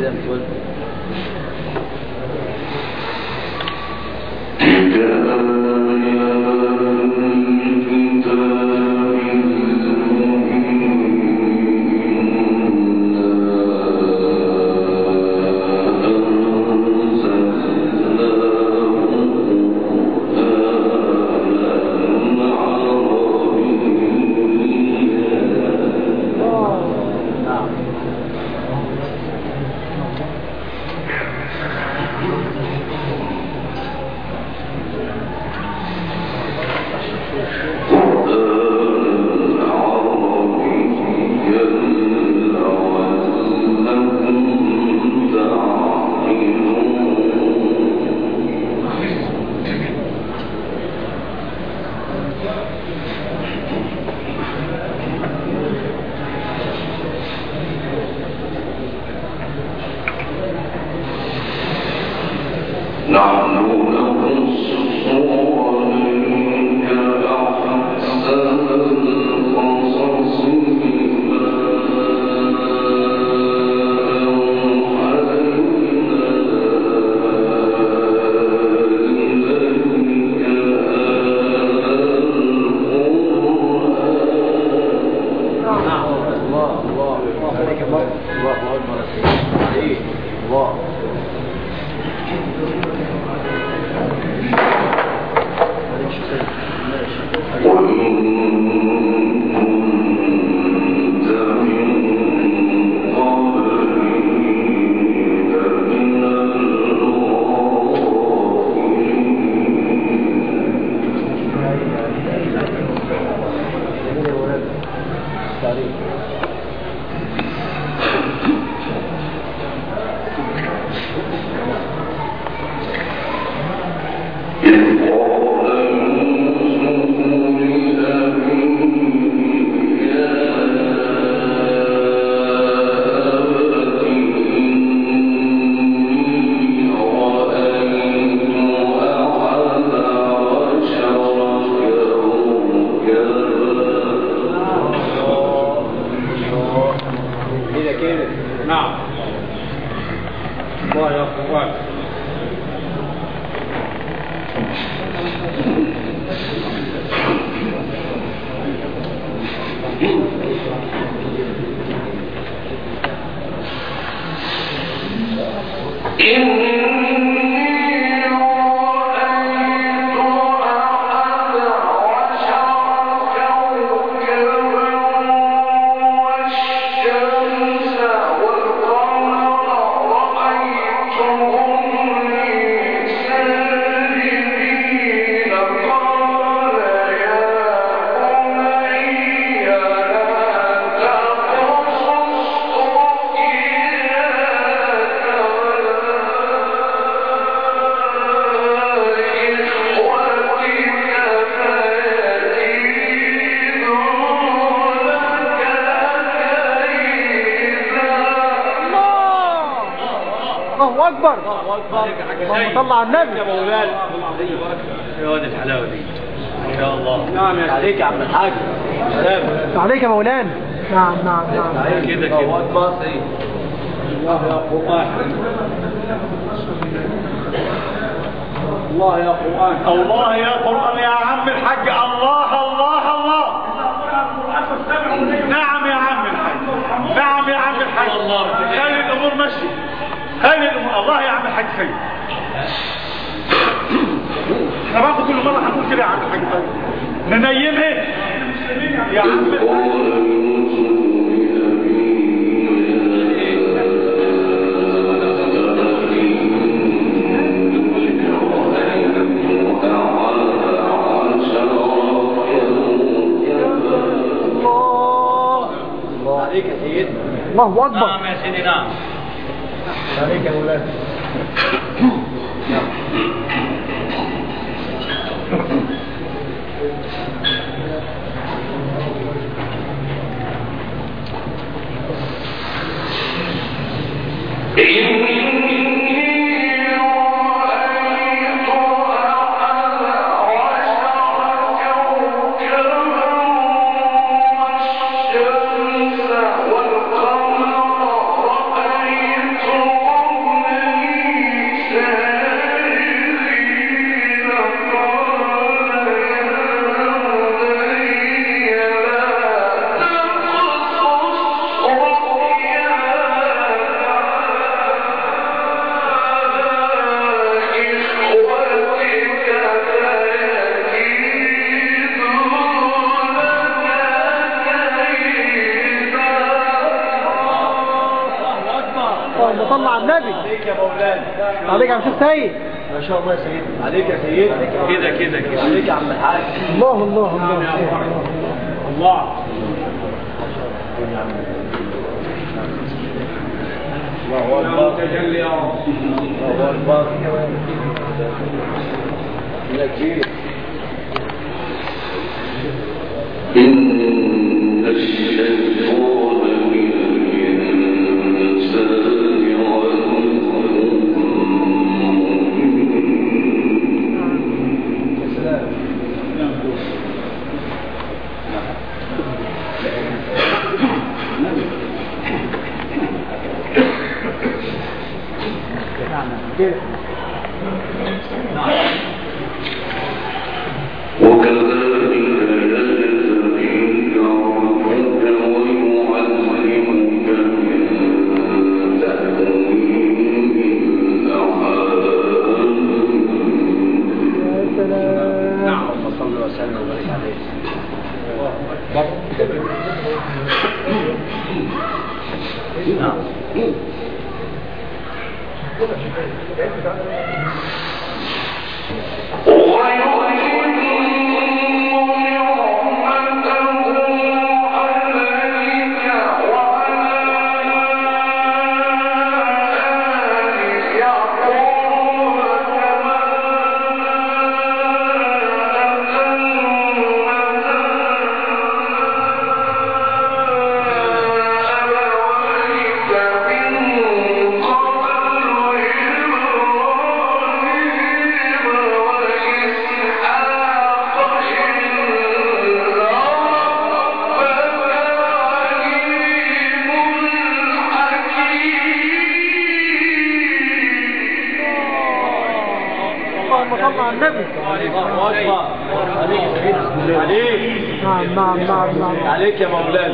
طلع النبي يا مولانا يا واد الحلاوه دي ما شاء الله. نعم يا عليك يا عم الحاج. سلام عليك يا مولانا. نعم نعم نعم كده كده الله يا قرآن الله يا قرآن الله يا قرآن يا عم الحاج. الله الله الله. نعم يا عم الحاج. نعم يا عم الحاج. خلي الامور ماشيه. خلي الامور. الله يا عم الحاج خلي. احنا برضه كل مره هنقول كده يا عم الحاج. ننيمها يا عم عليك يا سيدنا. الله اكبر. نعم يا سيدي. نعم عليك يا مولانا. والقمر رأيته صل على النبي. عليك يا مولانا. عليك يا شيخ سيد. ما شاء الله يا سيدي. عليك يا سيدي. كده عليك يا عم الحاج. الله الله الله الله. الله أكبر. تجلي يا رب. الله أكبر. إن الشيطان للإنسان وكذلك يجزيك ربك ويعلمك من تأويل الأحاديث. نعم. صلى وسلم وبارك عليه. نعم. عليك يا مولانا.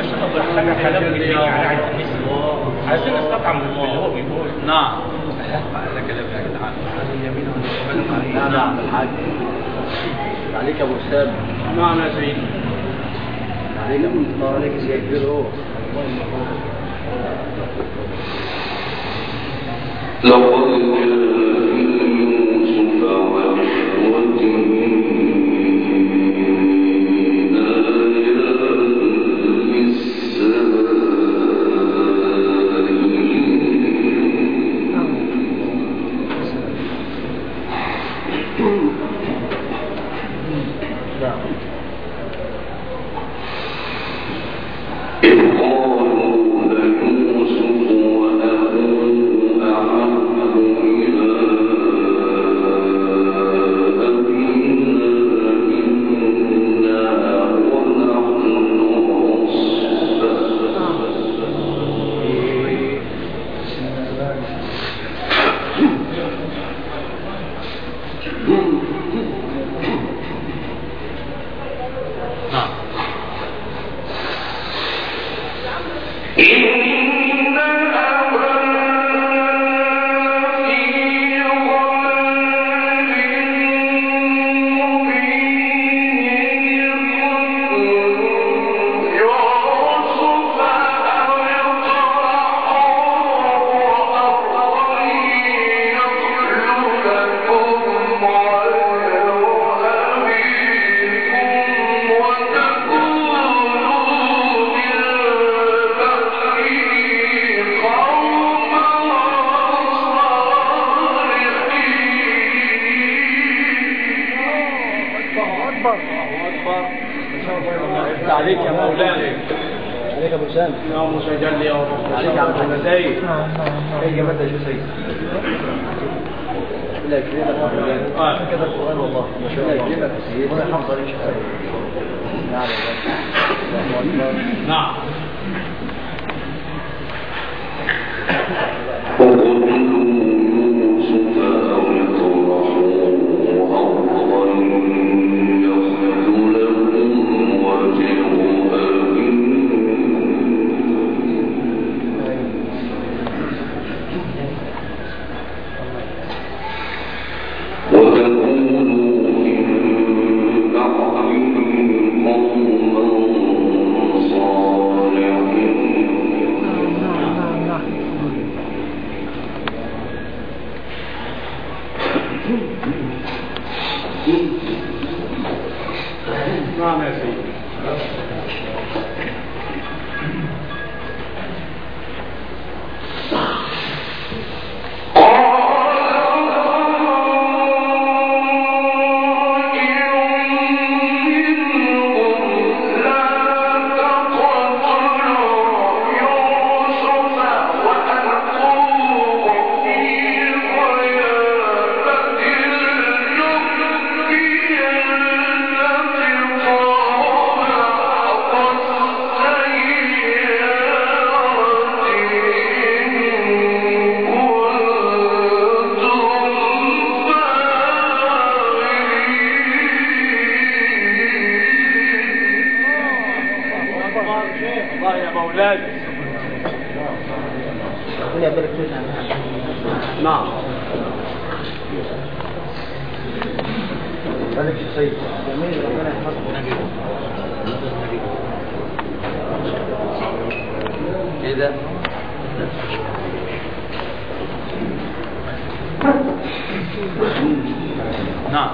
عايزين نستطعم اللي هو بيقول. نعم. هذا كلام يا جدعان. نعم الحاج. عليك يا ابو اسامه. نعم يا سيدي. عليك يا ابو اسامه. عليك يا سيدي كبير اهو. لقد كان يوسف وإخوته عليك يا مولانا. عليك يا ابو سامي. يا مسجل يا رب. عليك يا عبد المزايد. ايه يا مدى شو سيد. لا كلمة كده القرآن والله. لا كلمة سيد. ولا حفظ عليك شو سيد. نعم. الله يا مولاي. ربنا يبارك فيك. نعم. مالك يا سيد. جميل ربنا يحفظك. كده. نعم.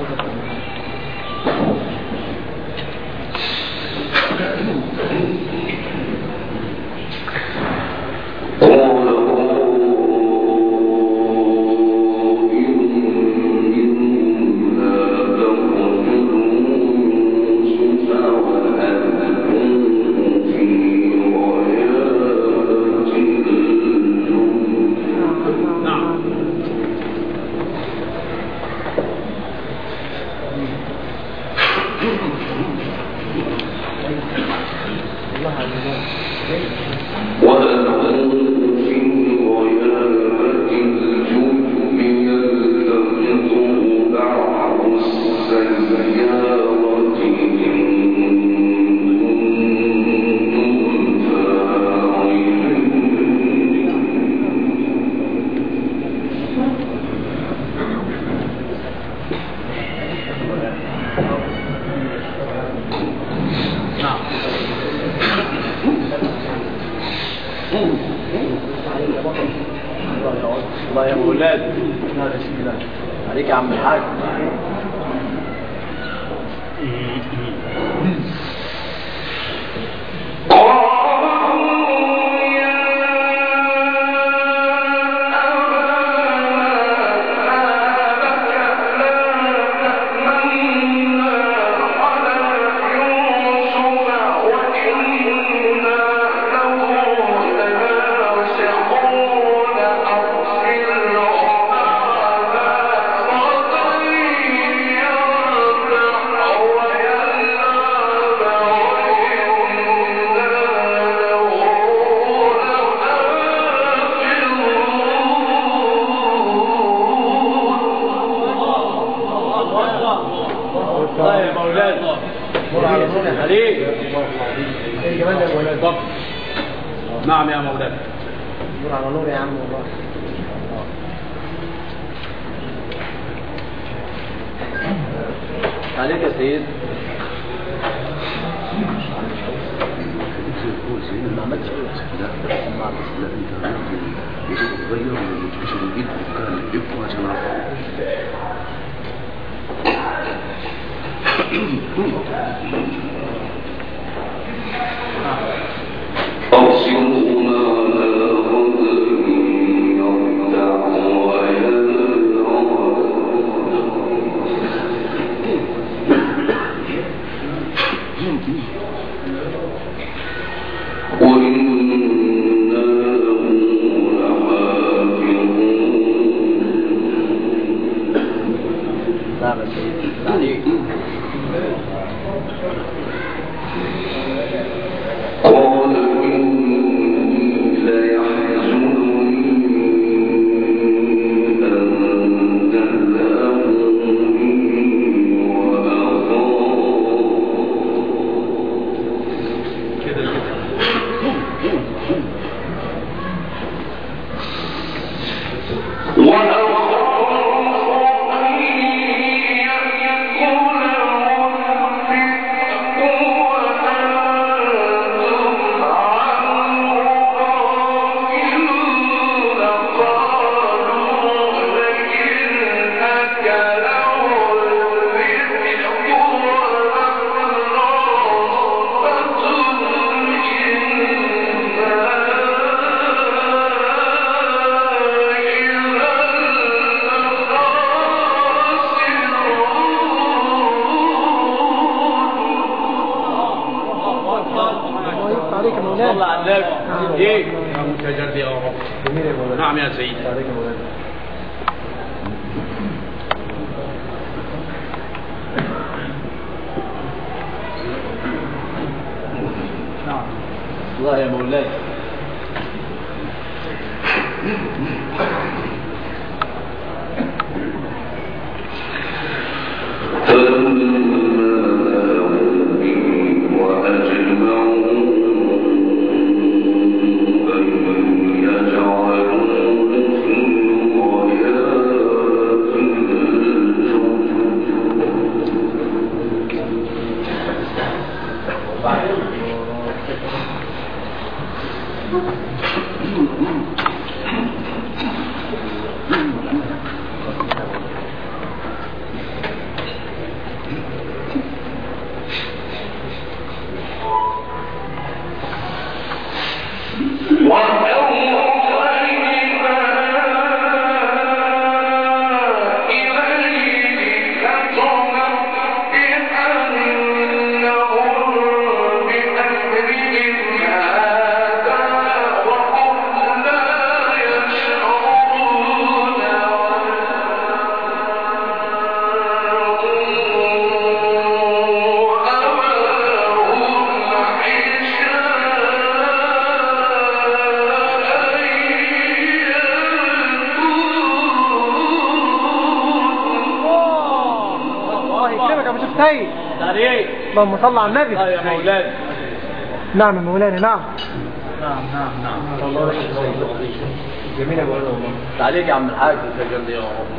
الله يا مولاي. عليك يا عم الحاج. نعم يا مولانا. نور على نور يا عم والله. عليك يا سيد. ما عملتش لا انت تغير وتكشف الجلد وكان يبقى عشان عليك يا مولانا. صلى على النبي. ايه يا متجلي يا رب. جميل يا مولانا. نعم يا سيدي. عليك يا مولانا. نعم الله يا مولاي. اللهم صل على النبي. يا مولانا. نعم يا مولانا. نعم الله جميل يا مولانا. عليك يا عم الحاج. تجلي يا رب.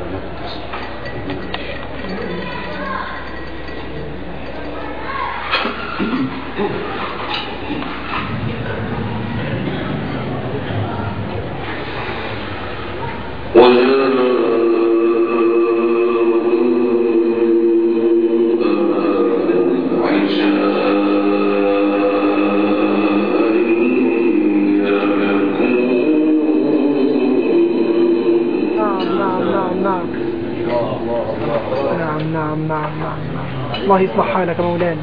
الله يصلح حالك يا مولانا.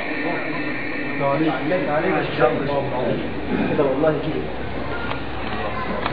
عليك عليك عليك كده والله كده.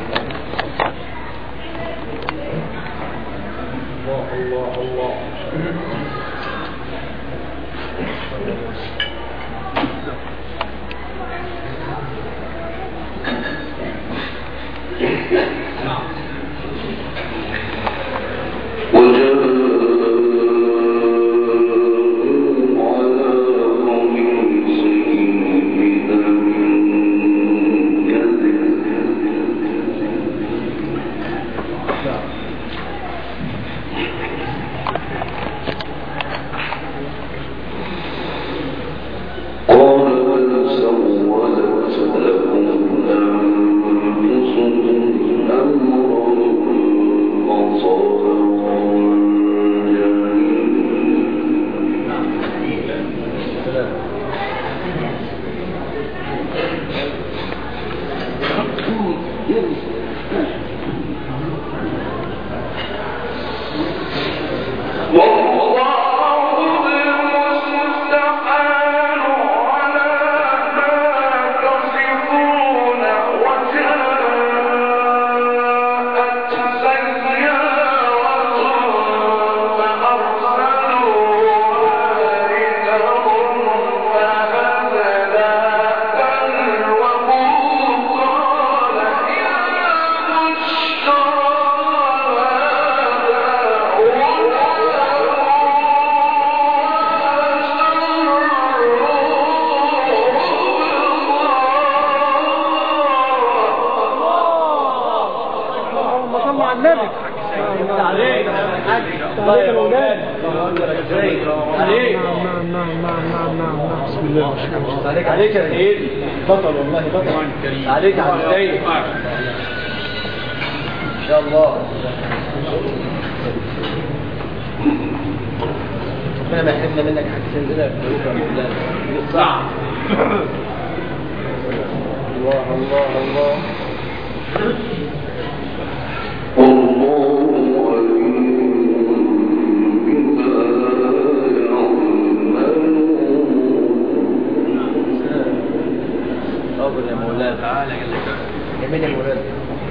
عليك يا سيدي بطل والله بطل عليك يا عم سيد ان شاء الله ربنا ما يحرمنا منك حاجه سيدنا صعب الله الله الله يا مولانا تعالى جميل يا مولانا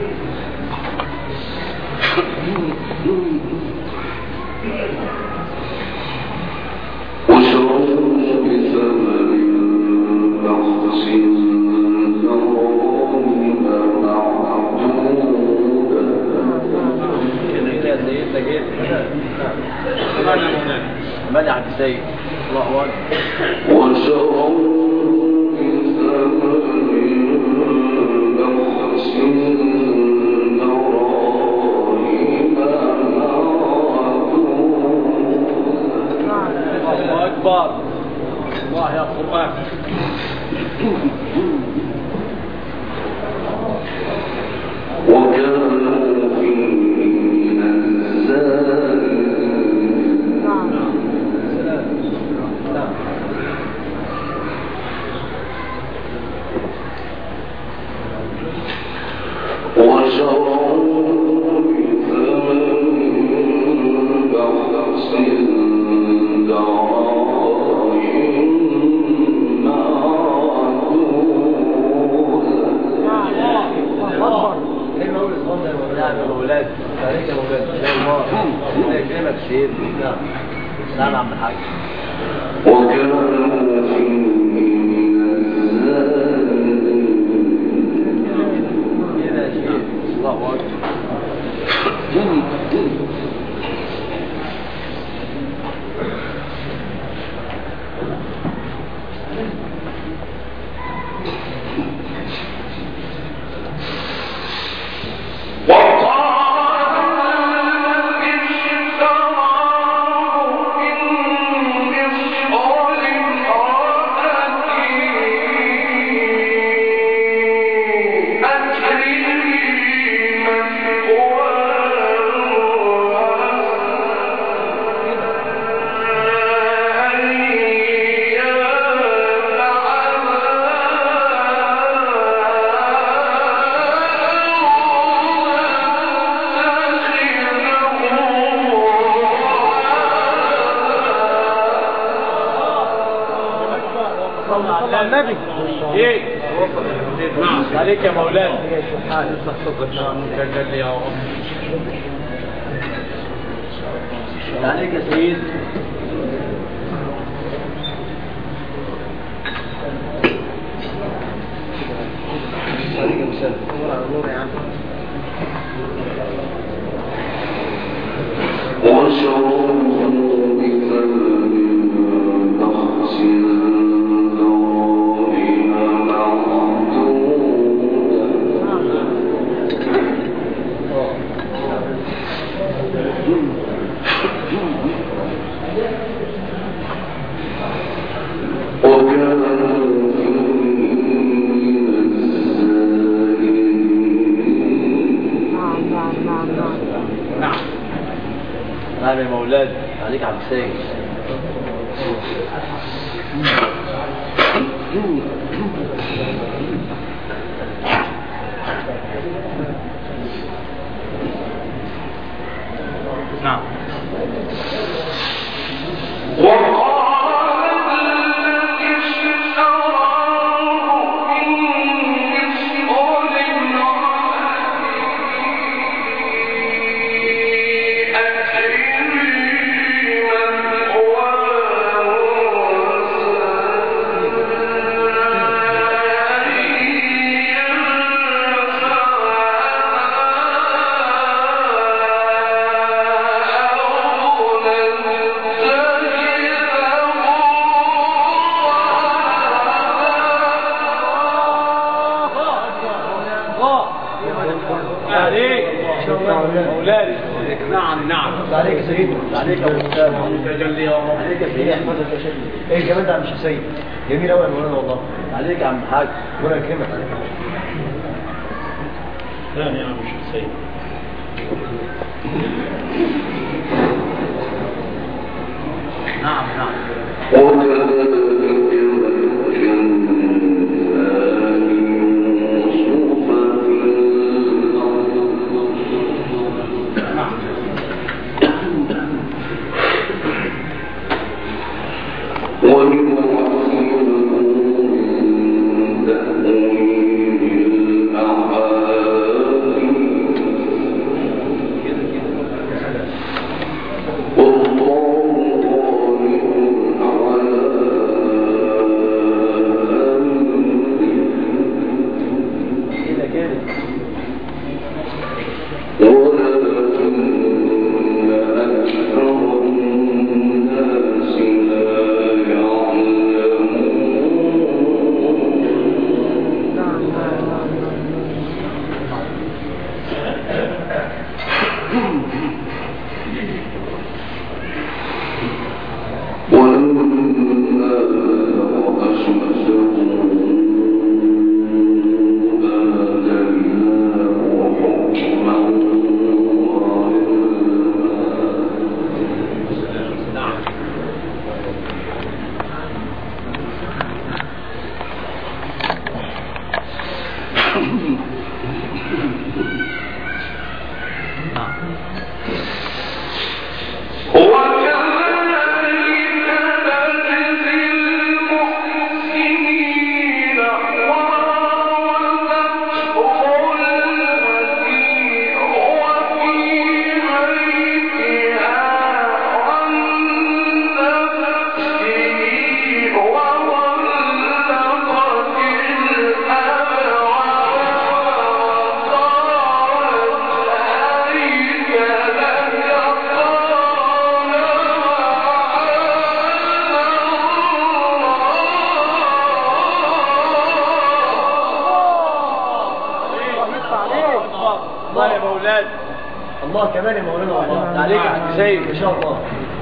كده يا سيدنا جيت مدح عبد السيد الله اكبر الله أكبر الله يا قرآن وكانوا فيه نعم عم الحاج وكانوا فيه كده يا شيخ الله أكبر النبي ايه عليك يا مولانا. عليك يا سيد. عليك يا مسلم. نور يا عم. نعم يا مولاد. عليك عبد السيد. نعم. مولاني. نعم نعم. عليك يا سيد. عليك يا ابو تجلي يا رب. عليك يا سيد. ايه الجمال ده يا عم السيد؟ جميل قوي يا مولانا والله. عليك يا عم حاج. ربنا يكرمك. ثاني يا عم السيد. نعم نعم. الله يا مولاد. الله كمان يا مولانا الله. عليك يا عم سيد. ان شاء الله.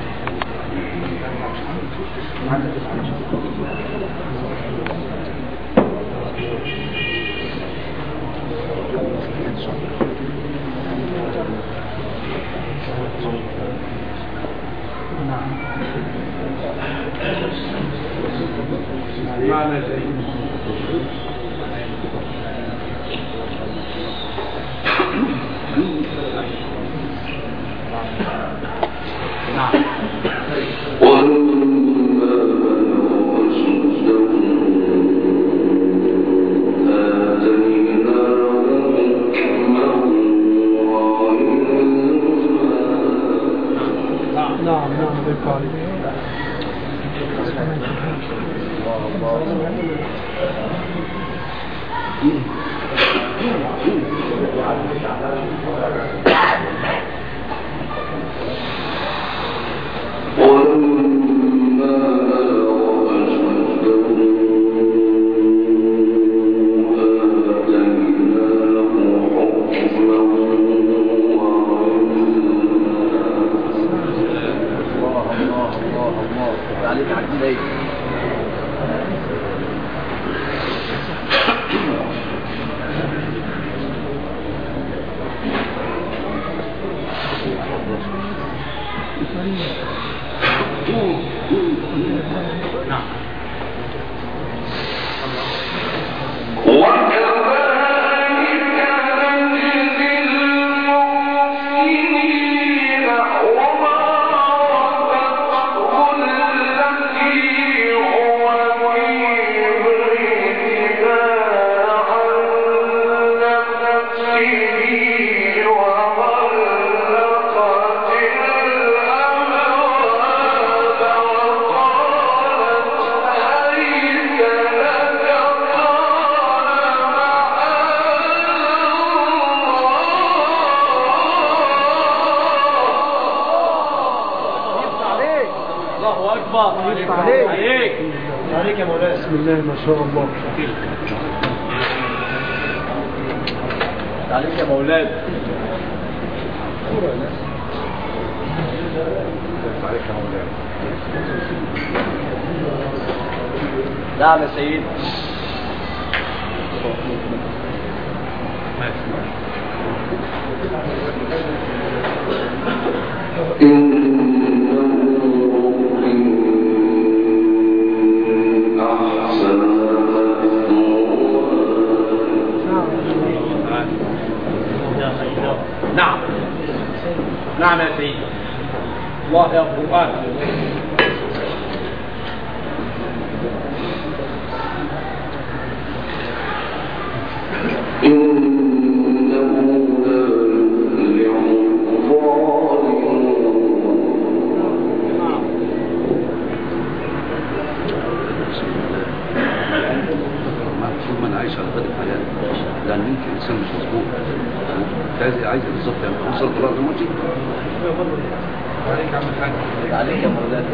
معنى جيد. ولما بلغ أشده عليك يا مولانا. بسم الله ما شاء الله. عليك يا مولانا. عليك يا مولانا. نعم يا سيدي. نعم نعم يا سيدي. الله يا قرآن. لأن يمكن إنسان مش مظبوط عايز بالظبط يعني توصل طلاب الموتي. عليك عمل حاجة. عليك يا مولانا.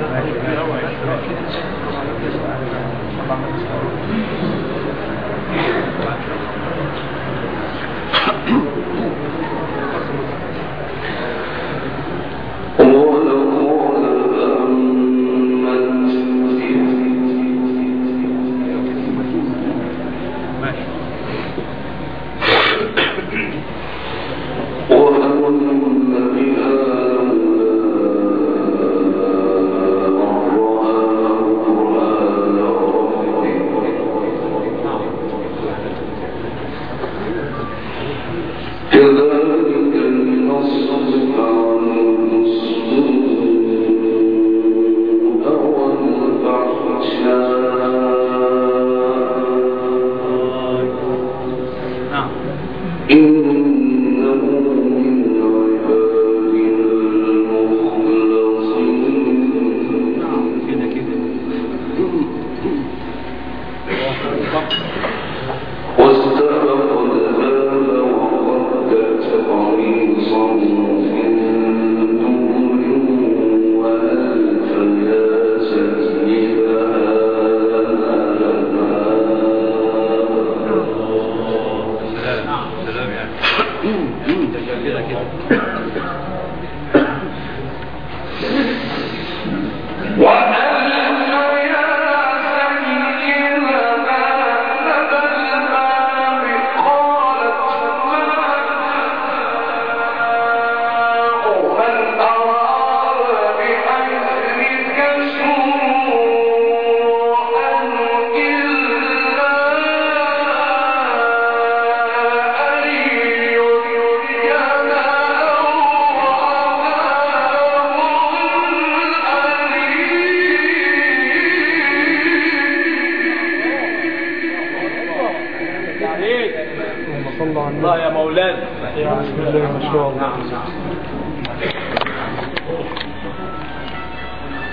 الله يا مولانا. بسم الله ما شاء الله.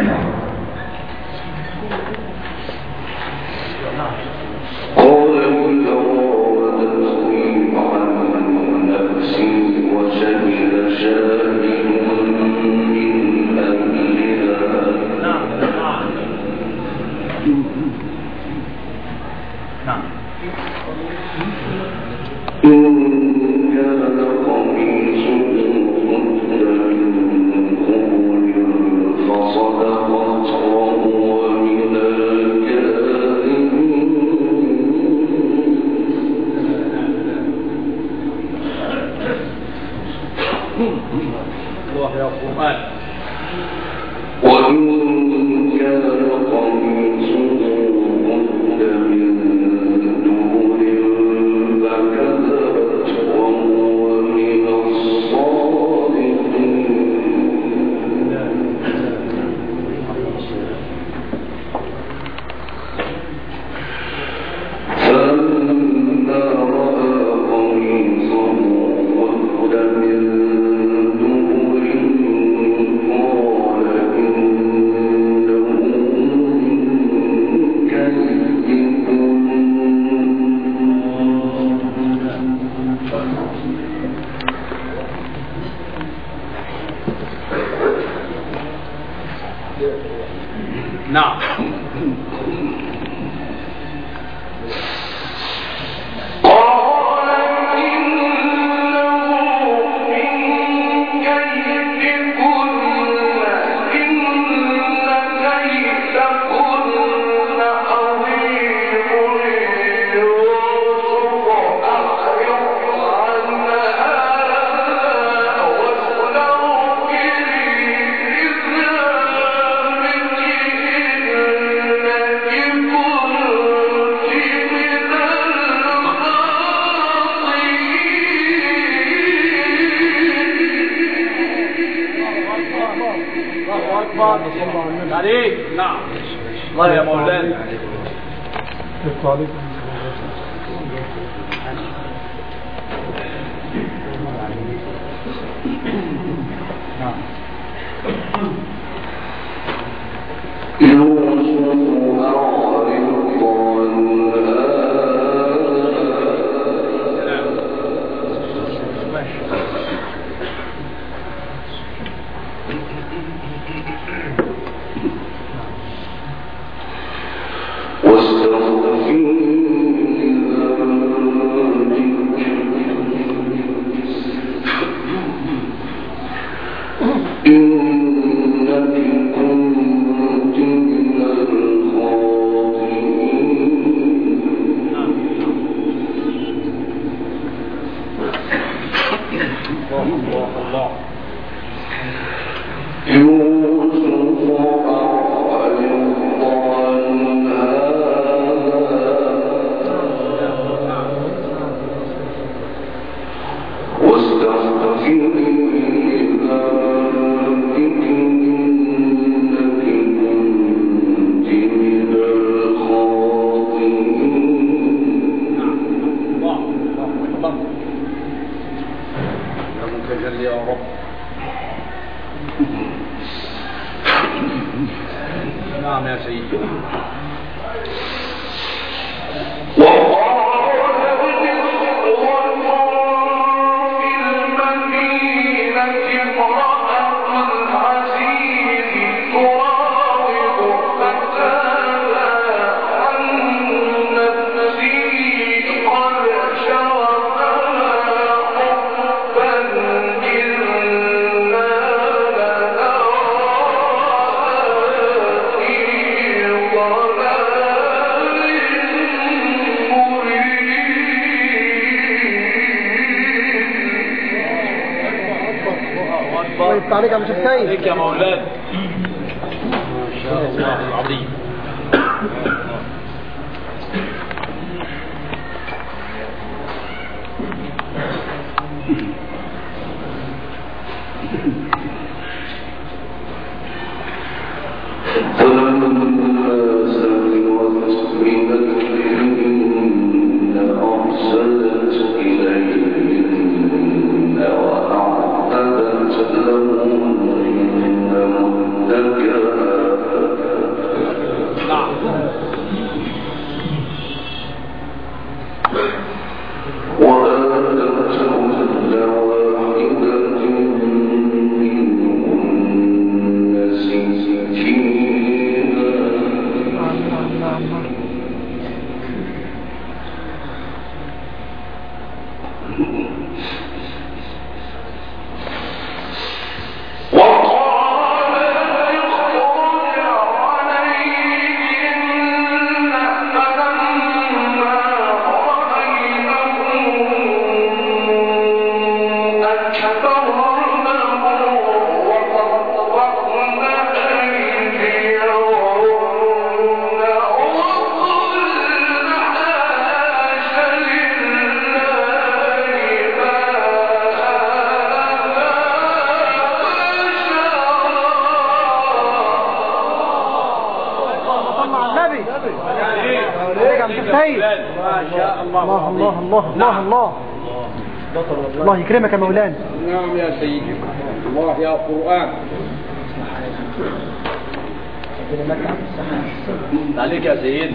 نعم يا سيدي. عليك يا مش السيد عليك يا مولانا ما شاء الله العظيم. وأعتدت لهم متكئا يا عم سيد. ما شاء الله. الله الله الله الله الله الله يكرمك يا مولانا. نعم يا سيدي، الله يا قرآن. عليك يا سيدنا.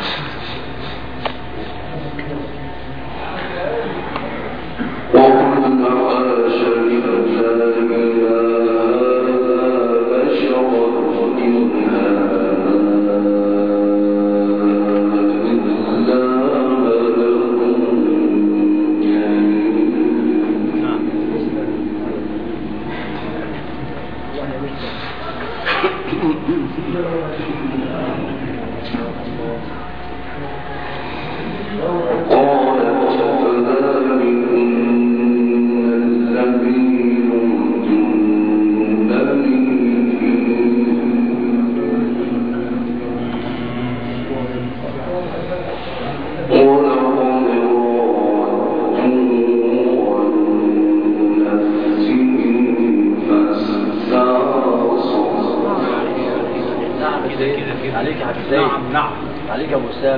عليك يا حبيبي. نعم نعم. عليك يا ابو سام.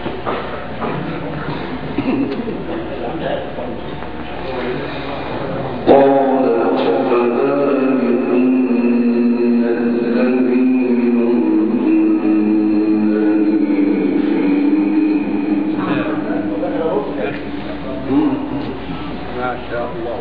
ما شاء الله.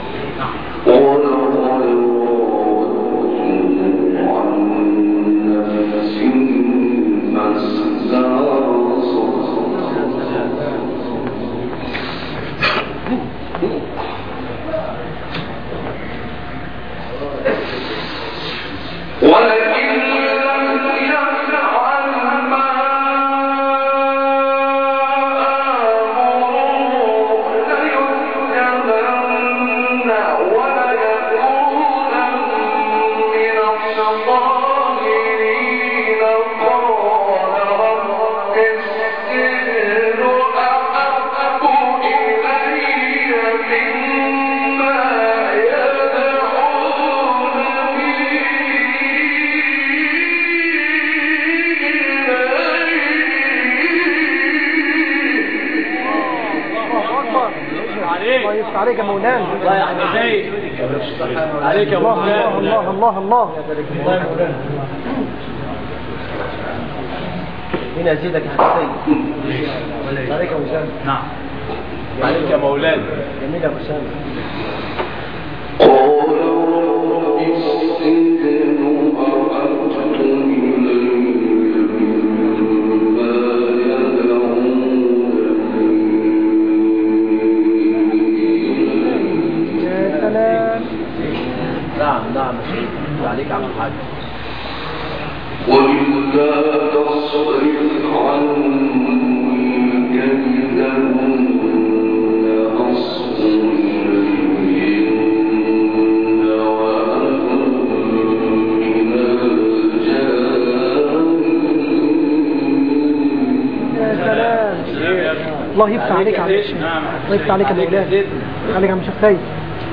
عليك يا مولانا. الله يا حبيبي. عليك يا ابو الله سام. الله الله الله. مين ازيدك يا حسين؟ عليك يا ابو سام. نعم. عليك يا مولانا. جميل يا ابو سام. نعم نعم. عليك عم الحاج. وإلا تصرف عني كيدهن أصب إليهن وأكن من الجاهلين. يا سلام. الله يفتح عليك يا عم. الله يفتح عليك يا مولانا. عليك يا عم شيخ سيد.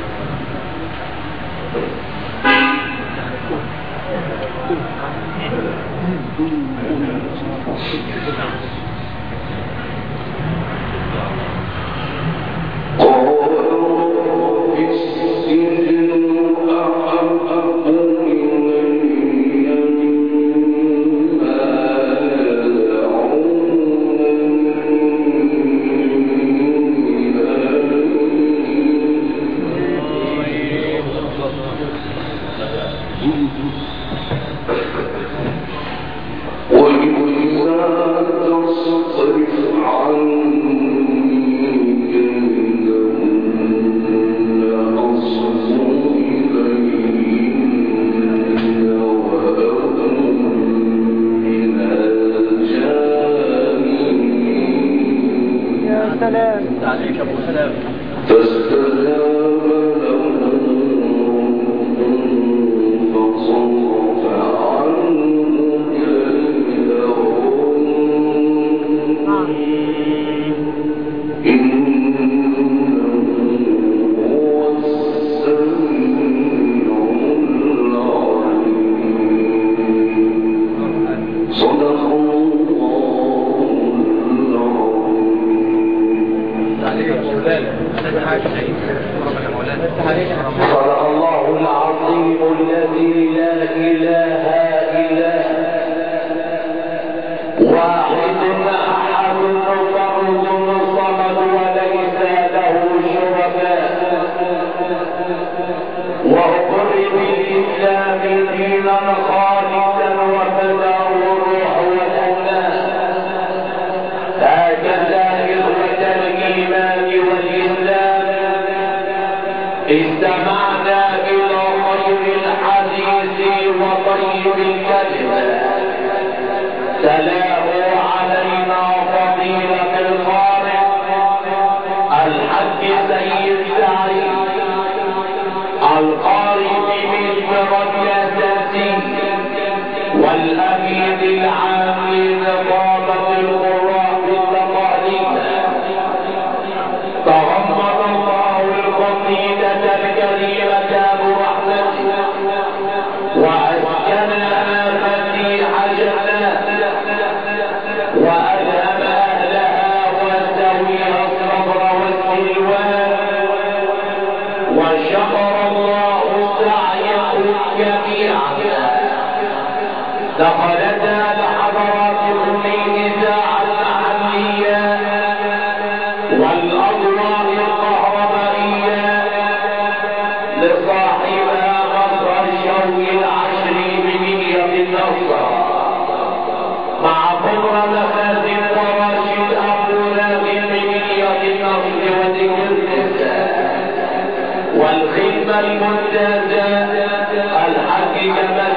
عليك يا ابو سلام. صدق الله صدق الله العظيم الذي لا إله إلا هو واحد أحد فرد صمد وليس له شركاء واغفر بالإسلام دينا خالصا وفداه الروح والأبناء هكذا إخوة الإيمان والإسلام استمعنا إلى خير الحديث وطيب الكلمة تلاه علينا فضيلة القارئ الحج سيد سعيد القارئ بمجبرة الأساسي والأمين العام لنقابة القراء بالتقاليد تغمد الله القصيدة الكريمة برحمته وأسكنها فتيح جنات وألهم أهلها وسويها الصبر والسلوان وشكر الله سعيكم جميعا. دخلتها لحضراتكم الإذاعة المحلية والأضواء الكهربائية لصاحبها مصر الشوق العشري بنية النصر مع قدرة مخازن وراشد أبو ناغل بنية النصر وذكر النساء والخدمة الممتازة الحاج جمال